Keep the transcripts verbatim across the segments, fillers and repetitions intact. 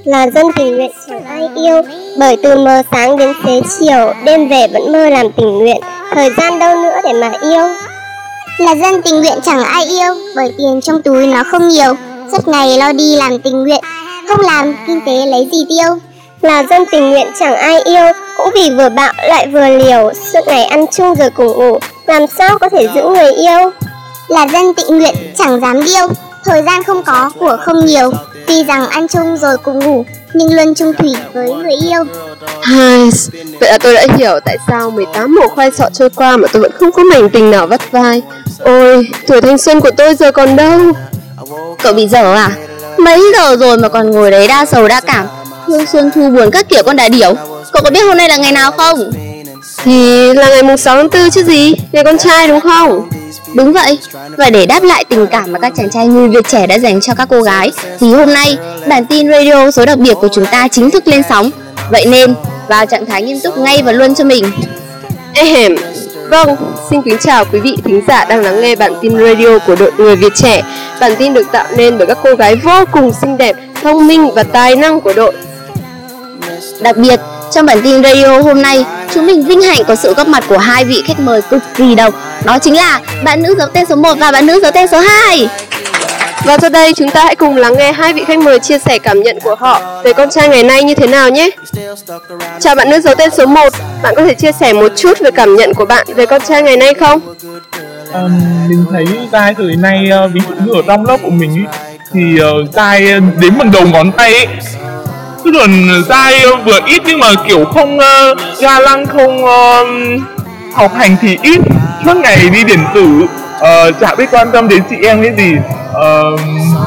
Là dân tình nguyện chẳng ai yêu, bởi từ mờ sáng đến xế chiều, đêm về vẫn mơ làm tình nguyện, thời gian đâu nữa để mà yêu. Là dân tình nguyện chẳng ai yêu, bởi tiền trong túi nó không nhiều, suốt ngày lo đi làm tình nguyện, không làm kinh tế lấy gì tiêu. Là dân tình nguyện chẳng ai yêu, cũng vì vừa bạo lại vừa liều, suốt ngày ăn chung rồi cùng ngủ, làm sao có thể giữ người yêu. Là dân tình nguyện chẳng dám điêu, thời gian không có, của không nhiều, tuy rằng ăn chung rồi cùng ngủ, nhưng luôn chung thủy với người yêu. Hai, vậy là tôi đã hiểu tại sao mười tám mùa khoai sọ trôi qua mà tôi vẫn không có mảnh tình nào vắt vai. Ôi, tuổi thanh xuân của tôi giờ còn đâu. Cậu bị dở à? Mấy giờ rồi mà còn ngồi đấy đa sầu đa cảm, hương xuân thu buồn các kiểu con đã điểu. Cậu có biết hôm nay là ngày nào không? Thì là ngày mùng sáu tháng tư chứ gì, ngày con trai đúng không? Đúng vậy, và để đáp lại tình cảm mà các chàng trai người Việt trẻ đã dành cho các cô gái, thì hôm nay bản tin radio số đặc biệt của chúng ta chính thức lên sóng. Vậy nên vào trạng thái nghiêm túc ngay và luôn cho mình. Ehem. Vâng, xin kính chào quý vị thính giả đang lắng nghe bản tin radio của đội Người Việt Trẻ. Bản tin được tạo nên bởi các cô gái vô cùng xinh đẹp, thông minh và tài năng của đội. Đặc biệt, trong bản tin radio hôm nay, chúng mình vinh hạnh có sự góp mặt của hai vị khách mời cực kỳ độc. Đó chính là bạn nữ giấu tên số một và bạn nữ giấu tên số hai. Và sau đây chúng ta hãy cùng lắng nghe hai vị khách mời chia sẻ cảm nhận của họ về con trai ngày nay như thế nào nhé. Chào bạn nữ giấu tên số một, bạn có thể chia sẻ một chút về cảm nhận của bạn về con trai ngày nay không? À, mình thấy trai thời nay, ví dụ như ở trong lớp của mình ý, thì uh, trai đến bằng đầu ngón tay ấy. Tức là trai vừa ít nhưng mà kiểu không uh, ga lăng, không uh, học hành thì ít, suốt ngày đi điện tử, uh, chả biết quan tâm đến chị em cái gì. Uh,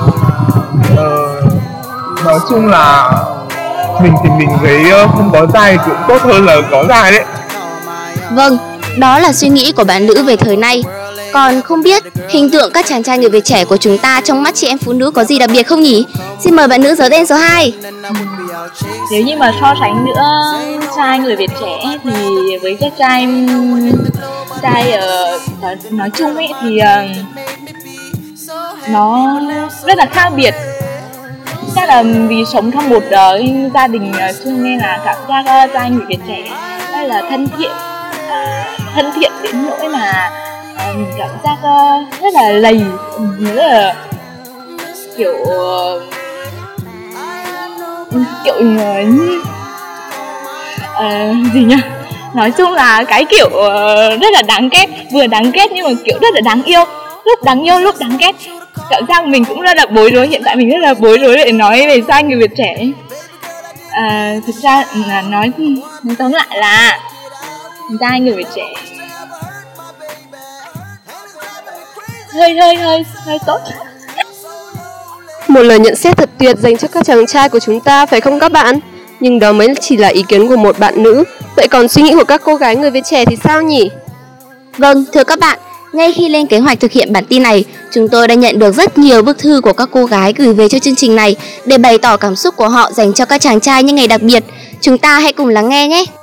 uh, nói chung là mình thì mình thấy uh, không có trai cũng tốt hơn là có trai đấy. Vâng, đó là suy nghĩ của bạn nữ về thời nay. Còn không biết hình tượng các chàng trai người Việt trẻ của chúng ta trong mắt chị em phụ nữ có gì đặc biệt không nhỉ? Xin mời bạn nữ giấu tên số hai. Nếu như mà so sánh nữa trai người Việt trẻ thì với các trai trai ở uh, nói chung ấy thì uh, nó rất là khác biệt. Chắc là vì sống trong một uh, gia đình uh, chung nên là cảm giác uh, trai người Việt trẻ rất là thân thiện, uh, thân thiện đến nỗi mà uh, mình cảm giác uh, rất là lầy, rất là kiểu uh, kiểu uh, uh, gì nhỉ? Nói chung là cái kiểu uh, rất là đáng ghét, vừa đáng ghét nhưng mà kiểu rất là đáng yêu, lúc đáng yêu lúc đáng ghét. Cảm giác mình cũng rất là bối rối, hiện tại mình rất là bối rối để nói về trai người Việt trẻ. À, thực ra là nói, nói tóm lại là trai người Việt trẻ hơi hơi hơi hơi tốt. Một lời nhận xét thật tuyệt dành cho các chàng trai của chúng ta phải không các bạn? Nhưng đó mới chỉ là ý kiến của một bạn nữ. Vậy còn suy nghĩ của các cô gái người Việt trẻ thì sao nhỉ? Vâng, thưa các bạn, ngay khi lên kế hoạch thực hiện bản tin này, chúng tôi đã nhận được rất nhiều bức thư của các cô gái gửi về cho chương trình này để bày tỏ cảm xúc của họ dành cho các chàng trai những ngày đặc biệt. Chúng ta hãy cùng lắng nghe nhé.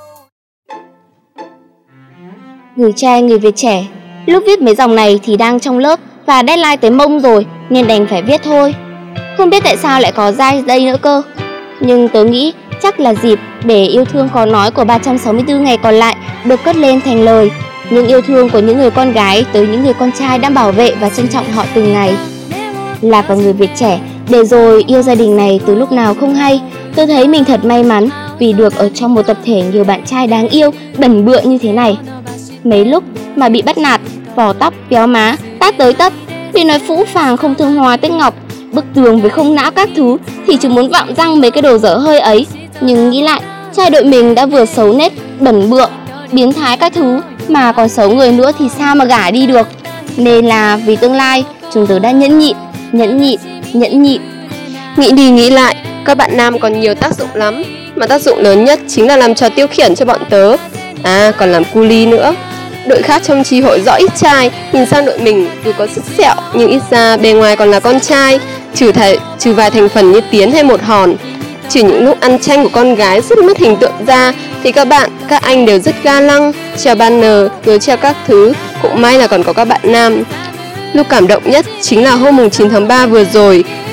Người trai người Việt trẻ, lúc viết mấy dòng này thì đang trong lớp và deadline tới mông rồi nên đành phải viết thôi. Không biết tại sao lại có dai đây nữa cơ. Nhưng tớ nghĩ chắc là dịp để yêu thương khó nói của ba trăm sáu mươi tư ngày còn lại được cất lên thành lời. Những yêu thương của những người con gái tới những người con trai đang bảo vệ và trân trọng họ từng ngày. Là một người Việt trẻ, để rồi yêu gia đình này từ lúc nào không hay. Tôi thấy mình thật may mắn vì được ở trong một tập thể nhiều bạn trai đáng yêu, bẩn bựa như thế này. Mấy lúc mà bị bắt nạt, vò tóc, véo má, tát tới tấp, vì nói phũ phàng không thương hoa tiếc ngọc, bức tường với không não các thứ thì chúng muốn vọng răng mấy cái đồ dở hơi ấy. Nhưng nghĩ lại, trai đội mình đã vừa xấu nết, bẩn bựa, biến thái các thứ mà còn xấu người nữa thì sao mà gả đi được. Nên là vì tương lai, chúng tớ đã nhẫn nhịn, nhẫn nhịn, nhẫn nhịn. Nghĩ đi nghĩ lại, các bạn nam còn nhiều tác dụng lắm, mà tác dụng lớn nhất chính là làm trò tiêu khiển cho bọn tớ. À, còn làm cu li nữa. Đội khác trong chi hội rõ ít trai, nhìn sang đội mình dù có sức sẹo nhưng ít ra bề ngoài còn là con trai, trừ, thể, trừ vài thành phần như Tiến hay Một Hòn. Trừ những lúc ăn tranh của con gái rất mất hình tượng ra thì các bạn, các anh đều rất ga lăng, treo banner, rồi treo các thứ. Cũng may là còn có các bạn nam. Lúc cảm động nhất chính là hôm chín tháng ba vừa rồi,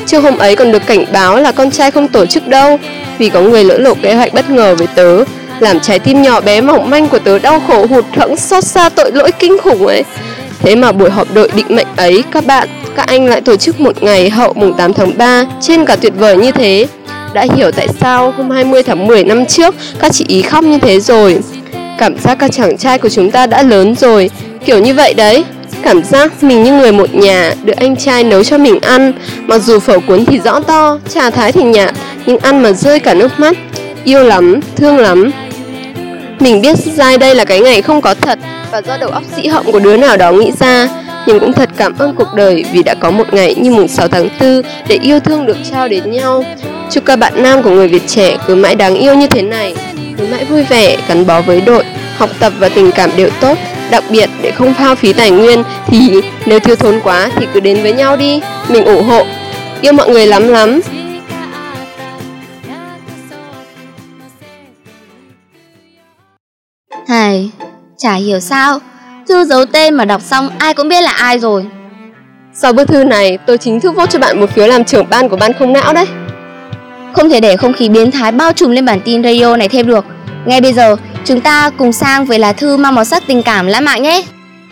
Trước hôm ấy còn được cảnh báo là con trai không tổ chức đâu, vì có người lỡ lộ kế hoạch bất ngờ với tớ, làm trái tim nhỏ bé mỏng manh của tớ đau khổ hụt hẫng xót xa tội lỗi kinh khủng ấy. Thế mà buổi họp đội định mệnh ấy, các bạn, các anh lại tổ chức một ngày hậu mùng tám tháng ba, trên cả tuyệt vời như thế. Đã hiểu tại sao hôm hai mươi tháng mười năm trước các chị ý khóc như thế rồi. Cảm giác các chàng trai của chúng ta đã lớn rồi, kiểu như vậy đấy. Cảm giác mình như người một nhà, được anh trai nấu cho mình ăn. Mặc dù phở cuốn thì rõ to, trà thái thì nhạt, nhưng ăn mà rơi cả nước mắt. Yêu lắm, thương lắm. Mình biết dai đây là cái ngày không có thật, và do đầu óc sĩ họng của đứa nào đó nghĩ ra. Nhưng cũng thật cảm ơn cuộc đời vì đã có một ngày như mùng sáu tháng tư để yêu thương được trao đến nhau. Chúc các bạn nam của người Việt trẻ cứ mãi đáng yêu như thế này, cứ mãi vui vẻ, gắn bó với đội, học tập và tình cảm đều tốt. Đặc biệt để không hao phí tài nguyên thì nếu thiếu thốn quá thì cứ đến với nhau đi. Mình ủng hộ. Yêu mọi người lắm lắm. Hài, chả hiểu sao thư giấu tên mà đọc xong ai cũng biết là ai rồi. Sau bức thư này, tôi chính thức vote cho bạn một phiếu làm trưởng ban của ban không não đấy. Không thể để không khí biến thái bao trùm lên bản tin radio này thêm được. Ngay bây giờ, chúng ta cùng sang với lá thư mang màu sắc tình cảm lãng mạn nhé.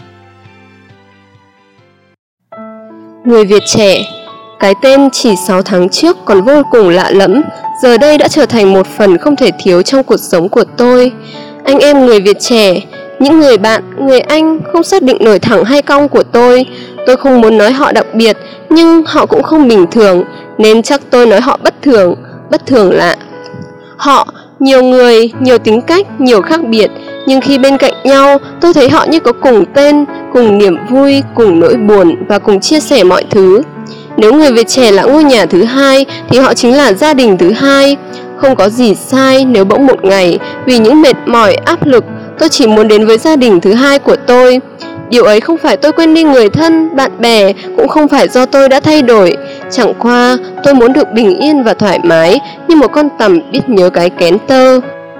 Người Việt trẻ. Cái tên chỉ sáu tháng trước còn vô cùng lạ lẫm, giờ đây đã trở thành một phần không thể thiếu trong cuộc sống của tôi. Anh em người Việt trẻ, những người bạn, người anh không xác định nổi thẳng hay cong của tôi. Tôi không muốn nói họ đặc biệt, nhưng họ cũng không bình thường, nên chắc tôi nói họ bất thường, bất thường lạ. Họ, nhiều người, nhiều tính cách, nhiều khác biệt, nhưng khi bên cạnh nhau, tôi thấy họ như có cùng tên, cùng niềm vui, cùng nỗi buồn và cùng chia sẻ mọi thứ. Nếu người Việt trẻ là ngôi nhà thứ hai, thì họ chính là gia đình thứ hai. Không có gì sai nếu bỗng một ngày, vì những mệt mỏi, áp lực, tôi chỉ muốn đến với gia đình thứ hai của tôi. Điều ấy không phải tôi quên đi người thân, bạn bè, cũng không phải do tôi đã thay đổi. Chẳng qua, tôi muốn được bình yên và thoải mái, như một con tằm biết nhớ cái kén tơ.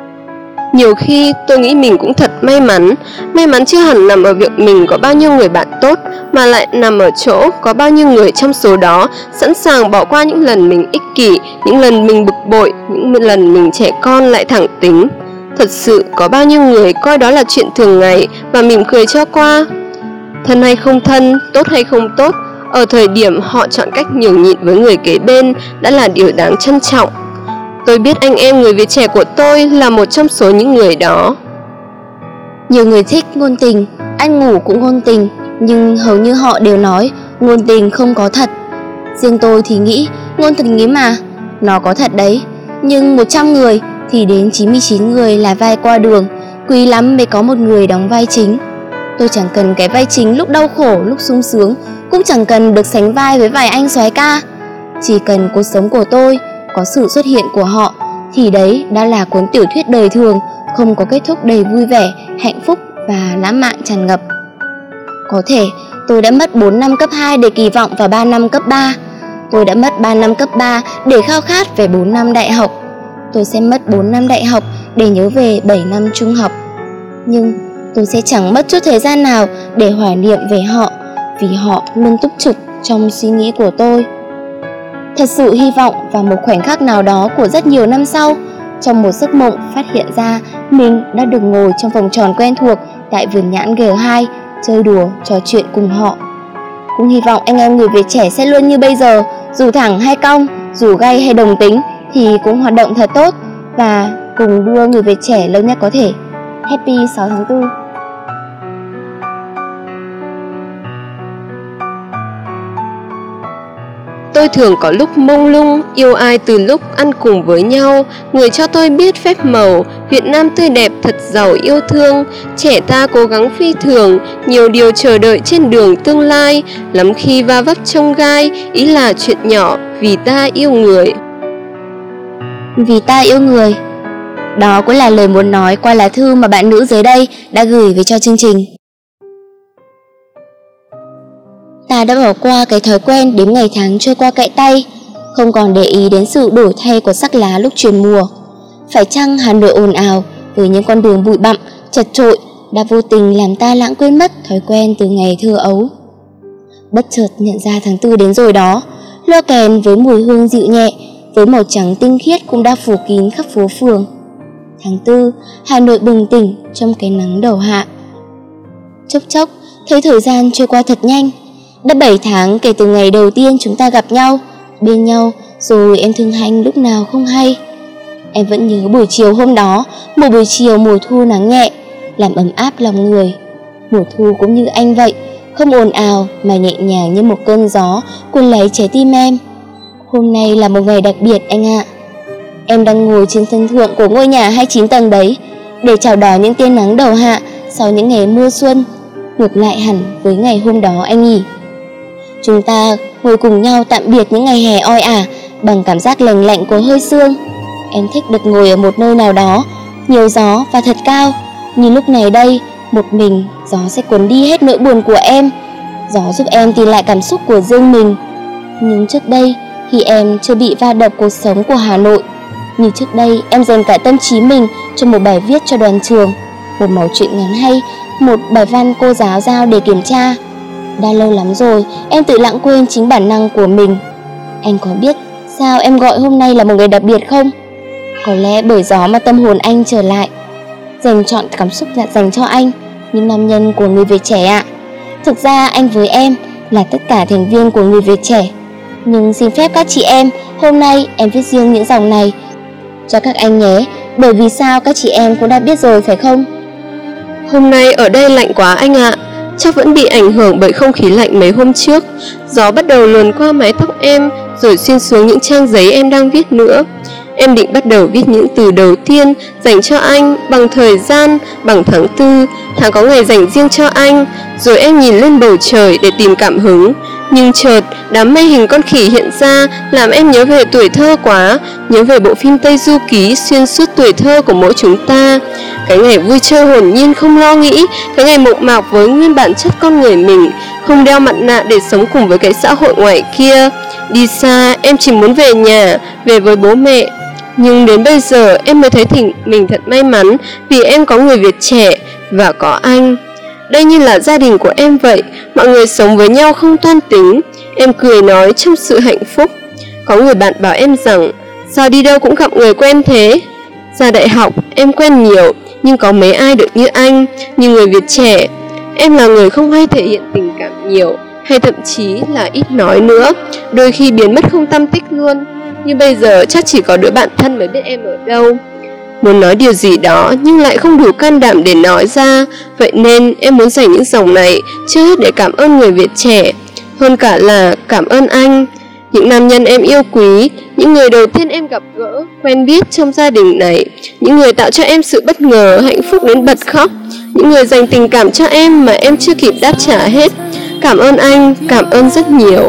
Nhiều khi tôi nghĩ mình cũng thật may mắn. May mắn chưa hẳn nằm ở việc mình có bao nhiêu người bạn tốt, mà lại nằm ở chỗ có bao nhiêu người trong số đó sẵn sàng bỏ qua những lần mình ích kỷ, những lần mình bực bội, những lần mình trẻ con lại thẳng tính. Thật sự có bao nhiêu người coi đó là chuyện thường ngày và mỉm cười cho qua. Thân hay không thân, tốt hay không tốt, ở thời điểm họ chọn cách nhường nhịn với người kế bên đã là điều đáng trân trọng. Tôi biết anh em người Việt trẻ của tôi là một trong số những người đó. Nhiều người thích ngôn tình, ăn ngủ cũng ngôn tình, nhưng hầu như họ đều nói ngôn tình không có thật. Riêng tôi thì nghĩ ngôn tình ấy mà, nó có thật đấy, nhưng một trăm người thì đến chín mươi chín người là vai qua đường, quý lắm mới có một người đóng vai chính. Tôi chẳng cần cái vai chính lúc đau khổ, lúc sung sướng, cũng chẳng cần được sánh vai với vài anh soái ca. Chỉ cần cuộc sống của tôi có sự xuất hiện của họ, thì đấy đã là cuốn tiểu thuyết đời thường, không có kết thúc đầy vui vẻ, hạnh phúc và lãng mạn tràn ngập. Có thể tôi đã mất bốn năm cấp hai để kỳ vọng vào ba năm cấp ba. Tôi đã mất ba năm cấp ba để khao khát về bốn năm đại học. Tôi sẽ mất bốn năm đại học để nhớ về bảy năm trung học. Nhưng tôi sẽ chẳng mất chút thời gian nào để hoài niệm về họ, vì họ luôn túc trực trong suy nghĩ của tôi. Thật sự hy vọng vào một khoảnh khắc nào đó của rất nhiều năm sau, trong một giấc mộng phát hiện ra mình đã được ngồi trong vòng tròn quen thuộc tại vườn nhãn G hai, chơi đùa, trò chuyện cùng họ. Cũng hy vọng anh em người Việt trẻ sẽ luôn như bây giờ, dù thẳng hay cong, dù gay hay đồng tính thì cũng hoạt động thật tốt và cùng đưa người Việt trẻ lâu nhất có thể. Happy sáu tháng tư. Tôi thường có lúc mông lung, yêu ai từ lúc ăn cùng với nhau. Người cho tôi biết phép màu, Việt Nam tươi đẹp thật giàu yêu thương. Trẻ ta cố gắng phi thường, nhiều điều chờ đợi trên đường tương lai. Lắm khi va vấp trong gai, ý là chuyện nhỏ, vì ta yêu người. Vì ta yêu người. Đó cũng là lời muốn nói qua lá thư mà bạn nữ dưới đây đã gửi về cho chương trình. Ta đã bỏ qua cái thói quen đếm ngày tháng trôi qua cậy tay, không còn để ý đến sự đổi thay của sắc lá lúc chuyển mùa. Phải chăng Hà Nội ồn ào với những con đường bụi bặm, chật chội đã vô tình làm ta lãng quên mất thói quen từ ngày thơ ấu. Bất chợt nhận ra tháng tư đến rồi đó, Loa kèn với mùi hương dịu nhẹ, với màu trắng tinh khiết cũng đã phủ kín khắp phố phường. Tháng tư, Hà Nội bừng tỉnh trong cái nắng đầu hạ. Chốc chốc, thấy thời gian trôi qua thật nhanh. Đã bảy tháng kể từ ngày đầu tiên chúng ta gặp nhau, bên nhau, rồi em thương Hanh lúc nào không hay. Em vẫn nhớ buổi chiều hôm đó, một buổi chiều mùa thu nắng nhẹ, làm ấm áp lòng người. Mùa thu cũng như anh vậy, không ồn ào mà nhẹ nhàng như một cơn gió cuốn lấy trái tim em. Hôm nay là một ngày đặc biệt anh ạ. Em đang ngồi trên sân thượng của ngôi nhà hai mươi chín tầng đấy, để chào đón những tia nắng đầu hạ sau những ngày mưa xuân, ngược lại hẳn với ngày hôm đó anh nhỉ. Chúng ta ngồi cùng nhau tạm biệt những ngày hè oi ả bằng cảm giác lành lạnh của hơi sương. Em thích được ngồi ở một nơi nào đó, nhiều gió và thật cao. Như lúc này đây, một mình, gió sẽ cuốn đi hết nỗi buồn của em. Gió giúp em tìm lại cảm xúc của riêng mình. Nhưng trước đây, khi em chưa bị va đập cuộc sống của Hà Nội, như trước đây em dành cả tâm trí mình cho một bài viết cho đoàn trường, một mẩu chuyện ngắn hay, một bài văn cô giáo giao để kiểm tra. Đã lâu lắm rồi em tự lãng quên chính bản năng của mình. Anh có biết sao em gọi hôm nay là một ngày đặc biệt không? Có lẽ bởi gió mà tâm hồn anh trở lại, dành trọn cảm xúc là dành cho anh, những nam nhân của người Việt trẻ ạ. Thực ra anh với em là tất cả thành viên của người Việt trẻ. Nhưng xin phép các chị em, hôm nay em viết riêng những dòng này cho các anh nhé. Bởi vì sao các chị em cũng đã biết rồi phải không? Hôm nay ở đây lạnh quá anh ạ. Chắc vẫn bị ảnh hưởng bởi không khí lạnh mấy hôm trước. Gió bắt đầu luồn qua mái tóc em, rồi xuyên xuống những trang giấy em đang viết nữa. Em định bắt đầu viết những từ đầu tiên dành cho anh bằng thời gian, bằng tháng tư, tháng có ngày dành riêng cho anh. Rồi em nhìn lên bầu trời để tìm cảm hứng. Nhưng chợt đám mây hình con khỉ hiện ra, làm em nhớ về tuổi thơ quá, nhớ về bộ phim Tây Du Ký xuyên suốt tuổi thơ của mỗi chúng ta. Cái ngày vui chơi hồn nhiên không lo nghĩ, cái ngày mộc mạc với nguyên bản chất con người mình, không đeo mặt nạ để sống cùng với cái xã hội ngoài kia. Đi xa, em chỉ muốn về nhà, về với bố mẹ. Nhưng đến bây giờ em mới thấy thỉnh mình thật may mắn vì em có người Việt trẻ và có anh. Đây như là gia đình của em vậy, mọi người sống với nhau không toan tính. Em cười nói trong sự hạnh phúc. Có người bạn bảo em rằng, sao đi đâu cũng gặp người quen thế? Ra đại học em quen nhiều, nhưng có mấy ai được như anh, như người Việt trẻ. Em là người không hay thể hiện tình cảm nhiều, hay thậm chí là ít nói nữa, đôi khi biến mất không tăm tích luôn. Nhưng bây giờ chắc chỉ có đứa bạn thân mới biết em ở đâu. Muốn nói điều gì đó nhưng lại không đủ can đảm để nói ra. Vậy nên em muốn dành những dòng này trước hết để cảm ơn người Việt trẻ, hơn cả là cảm ơn anh. Những nam nhân em yêu quý, những người đầu tiên em gặp gỡ, quen biết trong gia đình này, những người tạo cho em sự bất ngờ, hạnh phúc đến bật khóc, những người dành tình cảm cho em mà em chưa kịp đáp trả hết. Cảm ơn anh, cảm ơn rất nhiều.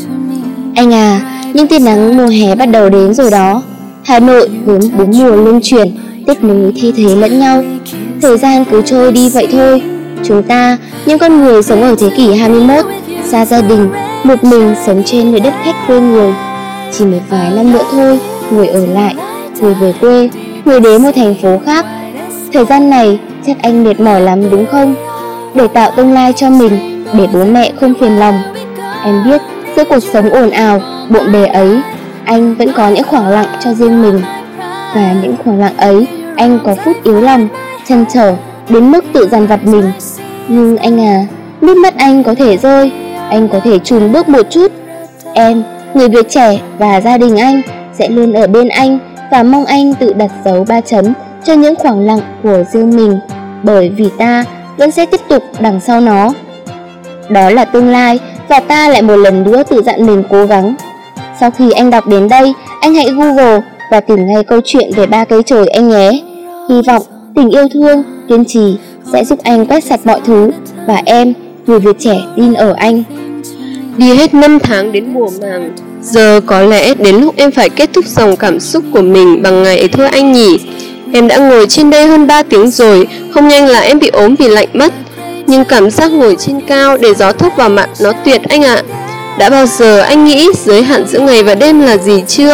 Anh à, những tia nắng mùa hè bắt đầu đến rồi đó. Hà Nội vốn bốn mùa luân chuyển, tiếp nối thay thế lẫn nhau. Thời gian cứ trôi đi vậy thôi. Chúng ta, những con người sống ở thế kỷ hai mươi mốt, xa gia đình, một mình sống trên nơi đất khách quê người. Chỉ một vài năm nữa thôi, người ở lại, người về quê, người đến một thành phố khác. Thời gian này chắc anh mệt mỏi lắm đúng không? Để tạo tương lai cho mình, để bố mẹ không phiền lòng. Em biết giữa cuộc sống ồn ào, bộn bề ấy, anh vẫn có những khoảng lặng cho riêng mình. Và những khoảng lặng ấy, anh có phút yếu lòng, chăn trở đến mức tự dằn vặt mình. Nhưng anh à, nước mắt anh có thể rơi, anh có thể chùn bước một chút. Em, người Việt trẻ và gia đình anh sẽ luôn ở bên anh, và mong anh tự đặt dấu ba chấm cho những khoảng lặng của riêng mình, bởi vì ta vẫn sẽ tiếp tục đằng sau nó. Đó là tương lai, và ta lại một lần nữa tự dặn mình cố gắng. Sau khi anh đọc đến đây, anh hãy Google và tìm ngay câu chuyện về ba cây chổi anh nhé. Hy vọng tình yêu thương, kiên trì sẽ giúp anh quét sạch mọi thứ, và em, người Việt trẻ, tin ở anh. Đi hết năm tháng đến mùa màng, giờ có lẽ đến lúc em phải kết thúc dòng cảm xúc của mình bằng ngày thôi anh nhỉ. Em đã ngồi trên đây hơn ba tiếng rồi, không nhanh là em bị ốm vì lạnh mất. Nhưng cảm giác ngồi trên cao để gió thốc vào mặt nó tuyệt anh ạ. Đã bao giờ anh nghĩ giới hạn giữa ngày và đêm là gì chưa?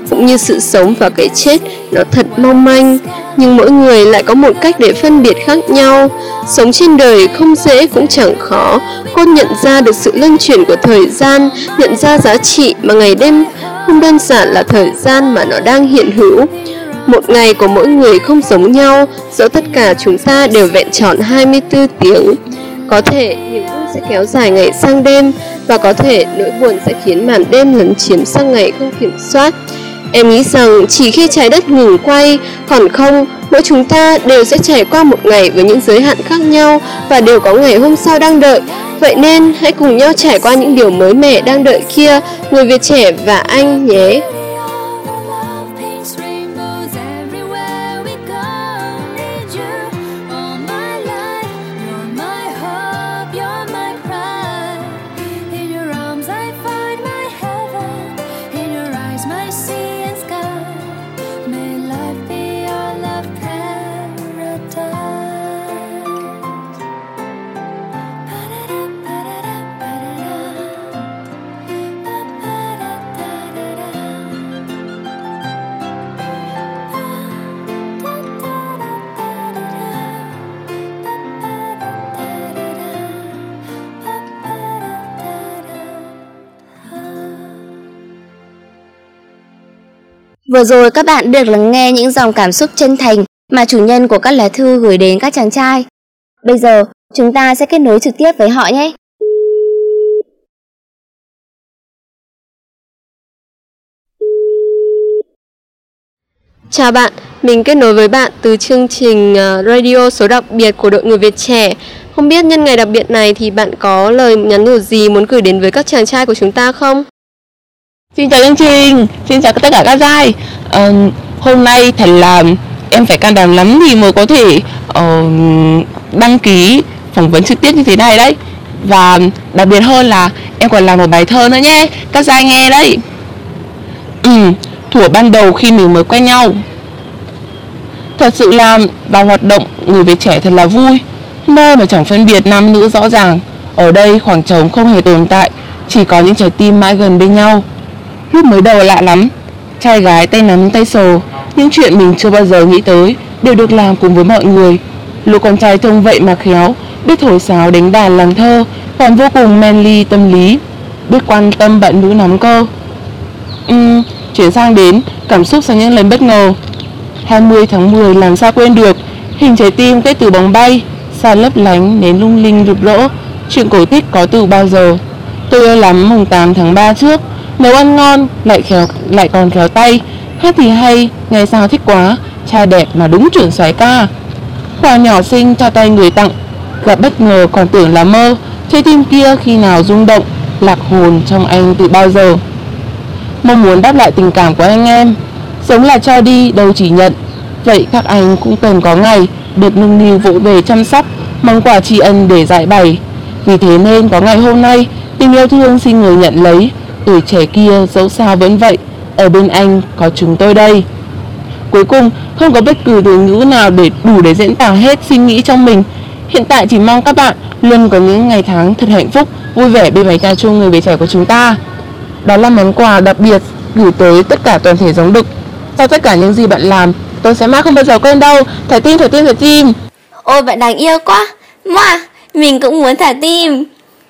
cũng như sự sống và cái chết, nó thật mong manh. Nhưng mỗi người lại có một cách để phân biệt khác nhau. Sống trên đời không dễ cũng chẳng khó. Cô nhận ra được sự luân chuyển của thời gian, nhận ra giá trị mà ngày đêm không đơn giản là thời gian mà nó đang hiện hữu. Một ngày của mỗi người không giống nhau, dẫu tất cả chúng ta đều vẹn tròn hai mươi tư tiếng. Có thể niềm vui sẽ kéo dài ngày sang đêm, và có thể nỗi buồn sẽ khiến màn đêm lấn chiếm sang ngày không kiểm soát. Em nghĩ rằng chỉ khi trái đất ngừng quay, còn không, mỗi chúng ta đều sẽ trải qua một ngày với những giới hạn khác nhau và đều có ngày hôm sau đang đợi. Vậy nên hãy cùng nhau trải qua những điều mới mẻ đang đợi kia, người Việt trẻ và anh nhé. Vừa rồi các bạn được lắng nghe những dòng cảm xúc chân thành mà chủ nhân của các lá thư gửi đến các chàng trai. Bây giờ, chúng ta sẽ kết nối trực tiếp với họ nhé. Chào bạn, mình kết nối với bạn từ chương trình radio số đặc biệt của đội người Việt trẻ. Không biết nhân ngày đặc biệt này thì bạn có lời nhắn nhủ gì muốn gửi đến với các chàng trai của chúng ta không? Xin chào chương trình, xin chào tất cả các trai. uh, Hôm nay thật là em phải can đảm lắm thì mới có thể uh, đăng ký phỏng vấn trực tiếp như thế này đấy. Và đặc biệt hơn là em còn làm một bài thơ nữa nhé, các trai nghe đấy. ừ, Thuở ban đầu khi mình mới quen nhau, thật sự là vào hoạt động người Việt trẻ thật là vui, nơi mà chẳng phân biệt nam nữ rõ ràng. Ở đây khoảng trống không hề tồn tại, chỉ có những trái tim mãi gần bên nhau. Lúc mới đầu lạ lắm, trai gái tay nắm tay sờ, những chuyện mình chưa bao giờ nghĩ tới đều được làm cùng với mọi người. Lũ con trai thông vậy mà khéo, biết thổi sáo đánh đàn làm thơ, còn vô cùng manly tâm lý, biết quan tâm bạn nữ nắm cơ. uhm, Chuyển sang đến cảm xúc sau những lần bất ngờ. Hai mươi tháng mười làm sao quên được, hình trái tim kết từ bóng bay, sao lấp lánh nến lung linh rực rỡ. Chuyện cổ tích có từ bao giờ. Tôi yêu lắm mùng tám tháng ba trước, nấu ăn ngon, lại khéo lại còn khéo tay, hát thì hay, nghe sao thích quá, trai đẹp mà đúng chuẩn soái ca. Quà nhỏ xinh cho tay người tặng, gặp bất ngờ còn tưởng là mơ, trái tim kia khi nào rung động, lạc hồn trong anh từ bao giờ. Mong muốn đáp lại tình cảm của anh em, sống là cho đi đâu chỉ nhận. Vậy các anh cũng cần có ngày được nâng niu vỗ về chăm sóc, mong quà tri ân để giải bày. Vì thế nên có ngày hôm nay, tình yêu thương xin người nhận lấy. Tuổi trẻ kia dẫu sao vẫn vậy, ở bên anh có chúng tôi đây. Cuối cùng, không có bất cứ từ ngữ nào để đủ để diễn tả hết suy nghĩ trong mình. Hiện tại chỉ mong các bạn luôn có những ngày tháng thật hạnh phúc, vui vẻ bên bánh ca chung người Việt trẻ của chúng ta. Đó là món quà đặc biệt gửi tới tất cả toàn thể giống đực. Sau tất cả những gì bạn làm, tôi sẽ mãi không bao giờ quên đâu. Thả tim, thả tim, thả tim. Ôi bạn đáng yêu quá. Mua, mình cũng muốn thả tim.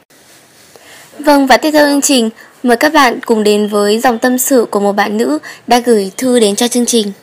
Vâng, và tiếp theo chương trình, mời các bạn cùng đến với dòng tâm sự của một bạn nữ đã gửi thư đến cho chương trình.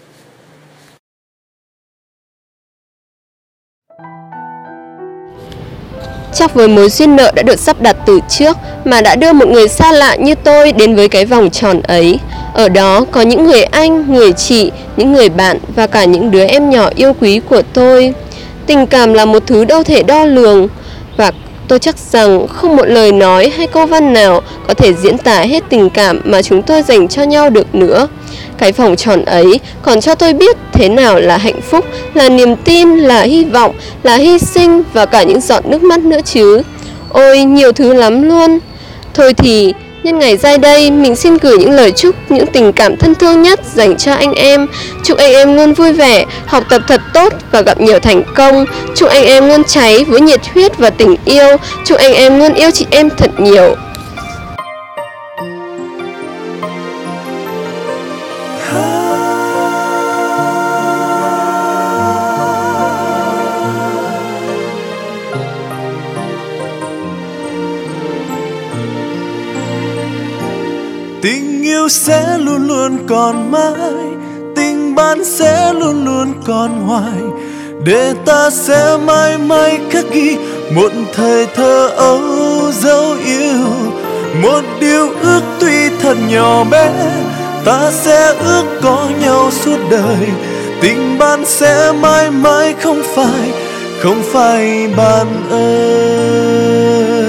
Chắc với mối duyên nợ đã được sắp đặt từ trước mà đã đưa một người xa lạ như tôi đến với cái vòng tròn ấy. Ở đó có những người anh, người chị, những người bạn và cả những đứa em nhỏ yêu quý của tôi. Tình cảm là một thứ đâu thể đo lường, và tôi chắc rằng không một lời nói hay câu văn nào có thể diễn tả hết tình cảm mà chúng tôi dành cho nhau được nữa. Cái vòng tròn ấy còn cho tôi biết thế nào là hạnh phúc, là niềm tin, là hy vọng, là hy sinh và cả những giọt nước mắt nữa chứ. Ôi, nhiều thứ lắm luôn. Thôi thì, nhân ngày giai đây, mình xin gửi những lời chúc, những tình cảm thân thương nhất dành cho anh em. Chúc anh em luôn vui vẻ, học tập thật tốt và gặp nhiều thành công. Chúc anh em luôn cháy với nhiệt huyết và tình yêu. Chúc anh em luôn yêu chị em thật nhiều. sẽ luôn luôn còn mãi, tình bạn sẽ luôn luôn còn hoài, để ta sẽ mãi mãi khắc ghi một thời thơ ấu dấu yêu. Một điều ước tuy thật nhỏ bé, ta sẽ ước có nhau suốt đời, tình bạn sẽ mãi mãi không phải, không phải bạn ơi.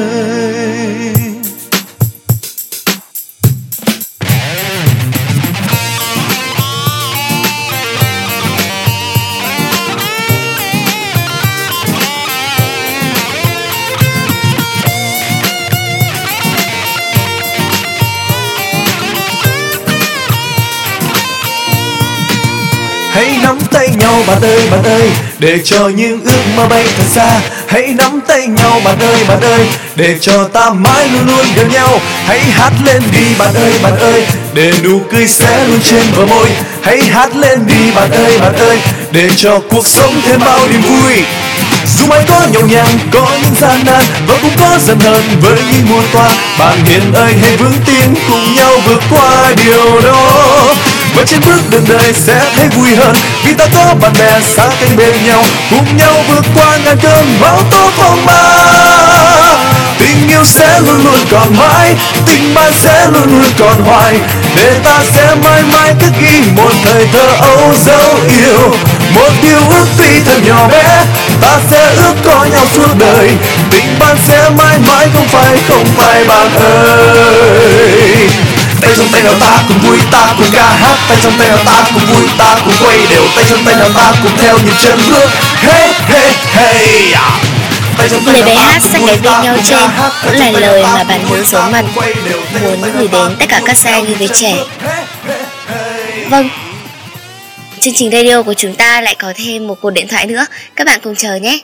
Hãy nắm tay nhau bạn ơi, bạn ơi, để cho những ước mơ bay thật xa. Hãy nắm tay nhau bạn ơi, bạn ơi, để cho ta mãi luôn luôn gần nhau. Hãy hát lên đi bạn ơi, bạn ơi, để nụ cười sẽ luôn trên bờ môi. Hãy hát lên đi bạn ơi, bạn ơi, để cho cuộc sống thêm bao niềm vui. Dù mãi có nhọc nhằn, có những gian nan và cũng có giận hờn với những muôn toan, bạn hiền ơi hãy vững tin cùng nhau vượt qua điều đó. Và trên bước đường đời sẽ thấy vui hơn, vì ta có bạn bè sát cánh bên nhau, cùng nhau vượt qua ngàn cơn bão tố phong ba. Tình yêu sẽ luôn luôn còn mãi, tình bạn sẽ luôn luôn còn hoài, để ta sẽ mãi mãi khắc ghi một thời thơ ấu dấu yêu. Một điều ước tuy thật nhỏ bé, ta sẽ ước có nhau suốt đời, tình bạn sẽ mãi mãi không phải, không phải bạn ơi. Tay trong tay nào ta cùng vui, ta cùng ca hát, tay trong tay nào ta cùng vui, ta cùng quay đều, tay trong tay nào ta cùng theo nhịp chân bước. Hey hey hey. Lời bài hát Sách Cái Bên Nhau Trên cũng là lời mà bạn Hiếu Số Mật muốn gửi đến tất cả các gia người Việt trẻ. Vâng, chương trình radio của chúng ta lại có thêm một cuộc điện thoại nữa, các bạn cùng chờ nhé.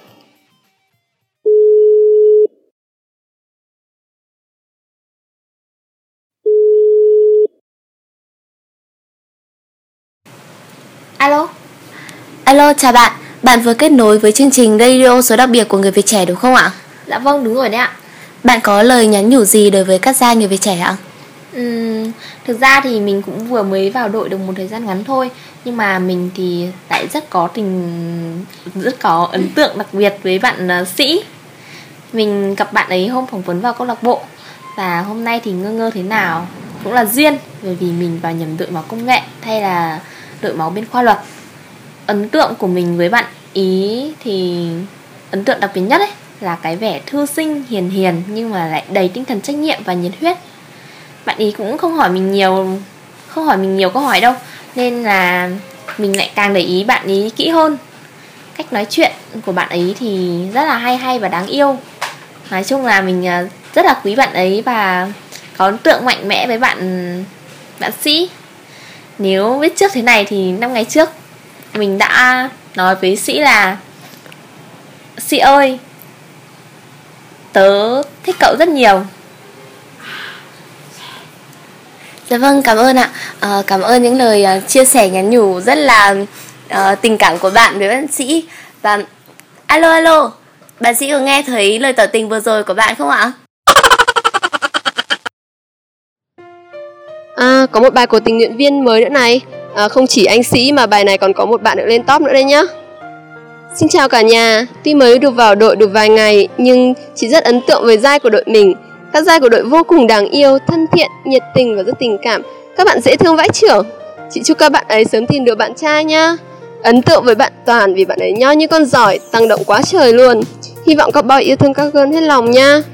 Alo. Alo, chào bạn. Bạn vừa kết nối với chương trình radio số đặc biệt của người Việt trẻ đúng không ạ? Dạ vâng, đúng rồi đấy ạ. Bạn có lời nhắn nhủ gì đối với các gia người Việt trẻ ạ? Uhm, thực ra thì mình cũng vừa mới vào đội được một thời gian ngắn thôi, nhưng mà mình thì lại rất có tình rất có ấn tượng đặc biệt với bạn uh, Sĩ. Mình gặp bạn ấy hôm phỏng vấn vào câu lạc bộ, và hôm nay thì ngơ ngơ thế nào cũng là duyên, bởi vì mình vào nhầm đội máu công nghệ thay là đội máu bên khoa luật. Ấn tượng của mình với bạn ý thì ấn tượng đặc biệt nhất ấy là cái vẻ thư sinh hiền hiền nhưng mà lại đầy tinh thần trách nhiệm và nhiệt huyết. Bạn ý cũng không hỏi mình nhiều không hỏi mình nhiều câu hỏi đâu, nên là mình lại càng để ý bạn ý kỹ hơn. Cách nói chuyện của bạn ấy thì rất là hay hay và đáng yêu. Nói chung là mình rất là quý bạn ấy và có ấn tượng mạnh mẽ với bạn bạn Sĩ. Nếu biết trước thế này thì năm ngày trước mình đã nói với Sĩ là: Sĩ ơi, tớ thích cậu rất nhiều. Dạ vâng, cảm ơn ạ. à, Cảm ơn những lời uh, chia sẻ nhắn nhủ rất là uh, tình cảm của bạn với bạn Sĩ. Và alo alo, bạn Sĩ có nghe thấy lời tỏ tình vừa rồi của bạn không ạ? À, có một bài của tình nguyện viên mới nữa này. À, không chỉ anh Sĩ mà bài này còn có một bạn nữa lên top nữa đây nhá. Xin chào cả nhà. Tuy mới được vào đội được vài ngày, nhưng chị rất ấn tượng với giai của đội mình. Các giai của đội vô cùng đáng yêu, thân thiện, nhiệt tình và rất tình cảm. Các bạn dễ thương vãi chưởng. Chị chúc các bạn ấy sớm tìm được bạn trai nha. Ấn tượng với bạn Toàn vì bạn ấy nho như con giỏi, tăng động quá trời luôn. Hy vọng các boy yêu thương các girl hết lòng nha.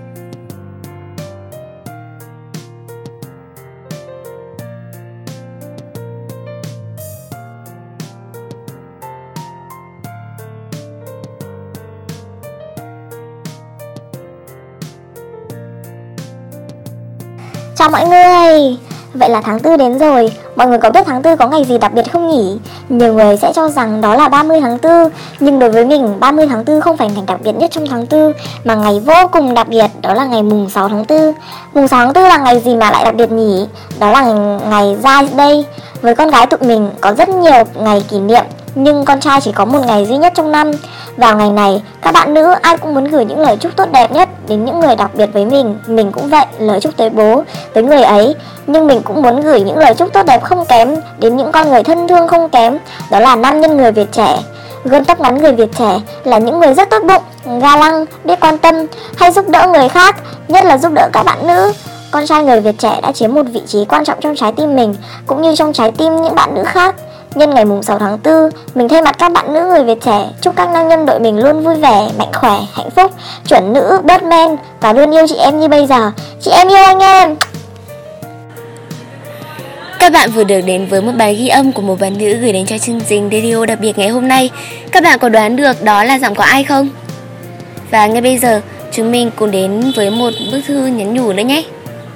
Chào mọi người. Vậy là tháng tư đến rồi. Mọi người có biết tháng tư có ngày gì đặc biệt không nhỉ? Nhiều người sẽ cho rằng đó là ba mươi tháng tư, nhưng đối với mình, ba mươi tháng tư không phải ngày đặc biệt nhất trong tháng tư, mà ngày vô cùng đặc biệt, đó là ngày mùng sáu tháng tư. Mùng sáu tháng tư là ngày gì mà lại đặc biệt nhỉ? Đó là ngày Giai Day. Với con gái tụi mình có rất nhiều ngày kỷ niệm, nhưng con trai chỉ có một ngày duy nhất trong năm. Vào ngày này, các bạn nữ ai cũng muốn gửi những lời chúc tốt đẹp nhất đến những người đặc biệt với mình. Mình cũng vậy, lời chúc tới bố, tới người ấy. Nhưng mình cũng muốn gửi những lời chúc tốt đẹp không kém đến những con người thân thương không kém. Đó là nam nhân người Việt trẻ. Gươm tóc ngắn người Việt trẻ là những người rất tốt bụng, ga lăng, biết quan tâm, hay giúp đỡ người khác, nhất là giúp đỡ các bạn nữ. Con trai người Việt trẻ đã chiếm một vị trí quan trọng trong trái tim mình, cũng như trong trái tim những bạn nữ khác. Nhân ngày mùng sáu tháng tư, mình thay mặt các bạn nữ người Việt trẻ chúc các nam nhân đội mình luôn vui vẻ, mạnh khỏe, hạnh phúc, chuẩn nữ, bớt men và luôn yêu chị em như bây giờ. Chị em yêu anh em. Các bạn vừa được đến với một bài ghi âm của một bạn nữ gửi đến cho chương trình radio đặc biệt ngày hôm nay. Các bạn có đoán được đó là giọng của ai không? Và ngay bây giờ, chúng mình cùng đến với một bức thư nhắn nhủ nữa nhé.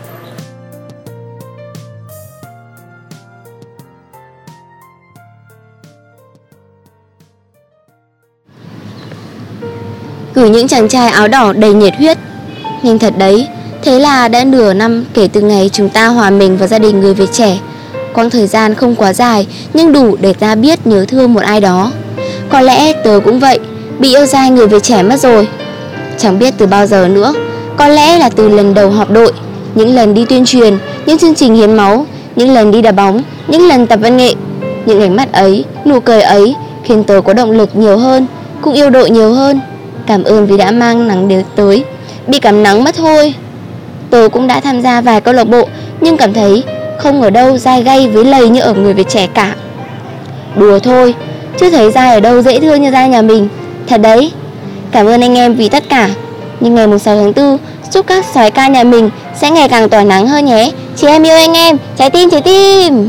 Gửi những chàng trai áo đỏ đầy nhiệt huyết. Nhưng thật đấy, thế là đã nửa năm kể từ ngày chúng ta hòa mình vào gia đình người Việt trẻ. Quãng thời gian không quá dài, nhưng đủ để ta biết nhớ thương một ai đó. Có lẽ tớ cũng vậy, bị yêu dai người Việt trẻ mất rồi. Chẳng biết từ bao giờ nữa. Có lẽ là từ lần đầu họp đội, những lần đi tuyên truyền, những chương trình hiến máu, những lần đi đá bóng, những lần tập văn nghệ. Những ánh mắt ấy, nụ cười ấy khiến tớ có động lực nhiều hơn, cũng yêu đội nhiều hơn. Cảm ơn vì đã mang nắng đến tới. Bị cảm nắng mất thôi. Tớ cũng đã tham gia vài câu lạc bộ, nhưng cảm thấy không ở đâu dai gay với lầy như ở người Việt trẻ cả. Đùa thôi, chưa thấy dai ở đâu dễ thương như dai nhà mình. Thật đấy. Cảm ơn anh em vì tất cả. Nhưng ngày sáu tháng tư, chúc các soái ca nhà mình sẽ ngày càng tỏa nắng hơn nhé. Chị em yêu anh em, trái tim trái tim.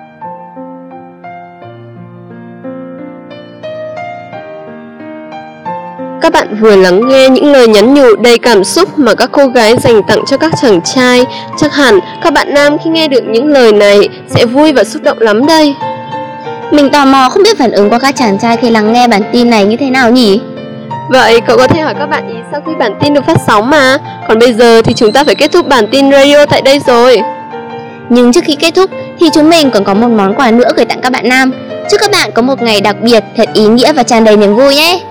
Các bạn vừa lắng nghe những lời nhắn nhủ đầy cảm xúc mà các cô gái dành tặng cho các chàng trai. Chắc hẳn các bạn nam khi nghe được những lời này sẽ vui và xúc động lắm đây. Mình tò mò không biết phản ứng của các chàng trai khi lắng nghe bản tin này như thế nào nhỉ? Vậy cậu có thể hỏi các bạn ý sau khi bản tin được phát sóng mà. Còn bây giờ thì chúng ta phải kết thúc bản tin radio tại đây rồi. Nhưng trước khi kết thúc thì chúng mình còn có một món quà nữa gửi tặng các bạn nam. Chúc các bạn có một ngày đặc biệt, thật ý nghĩa và tràn đầy niềm vui nhé.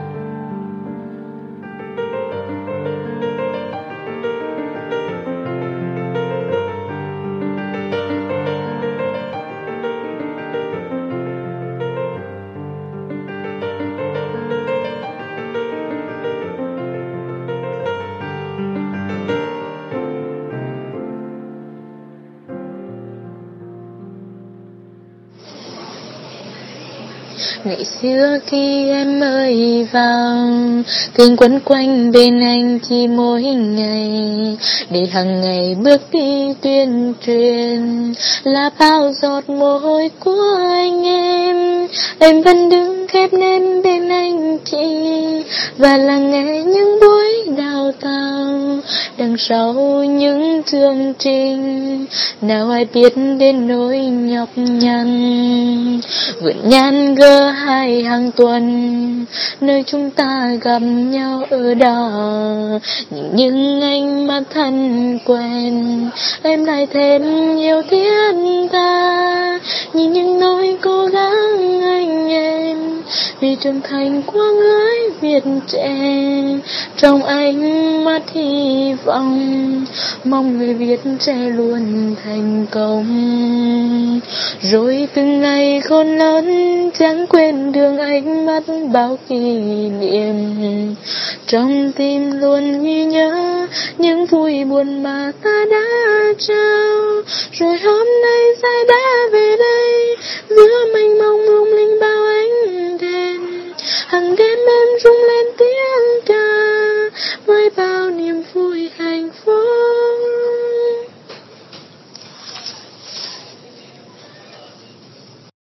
Ngày xưa khi em mới vào, thường quấn quanh bên anh chỉ mỗi ngày, để hàng ngày bước đi tuyên truyền là bao giọt mồ hôi của anh em. Em vẫn đứng khép nép bên anh chị và lắng nghe những buổi đào tạo đằng sau những chương trình. Nào ai biết đến nỗi nhọc nhằn vượt nhan gơ hai hàng tuần, nơi chúng ta gặp nhau ở đó. Nhìn những ánh mắt thân quen, em lại thêm yêu thiết tha. Nhìn những nỗi cố gắng anh em vì trưởng thành của người Việt trẻ, trong ánh mắt hy vọng mong người Việt trẻ luôn thành công. Rồi từng ngày khôn lớn chẳng quên đường ánh mắt bao kỷ niệm, trong tim luôn ghi nhớ những vui buồn mà ta đã trao. Rồi hôm nay dài đã về đây, giữa mênh mông lung linh bao ánh đèn, hàng đêm em rung lên tiếng ca với bao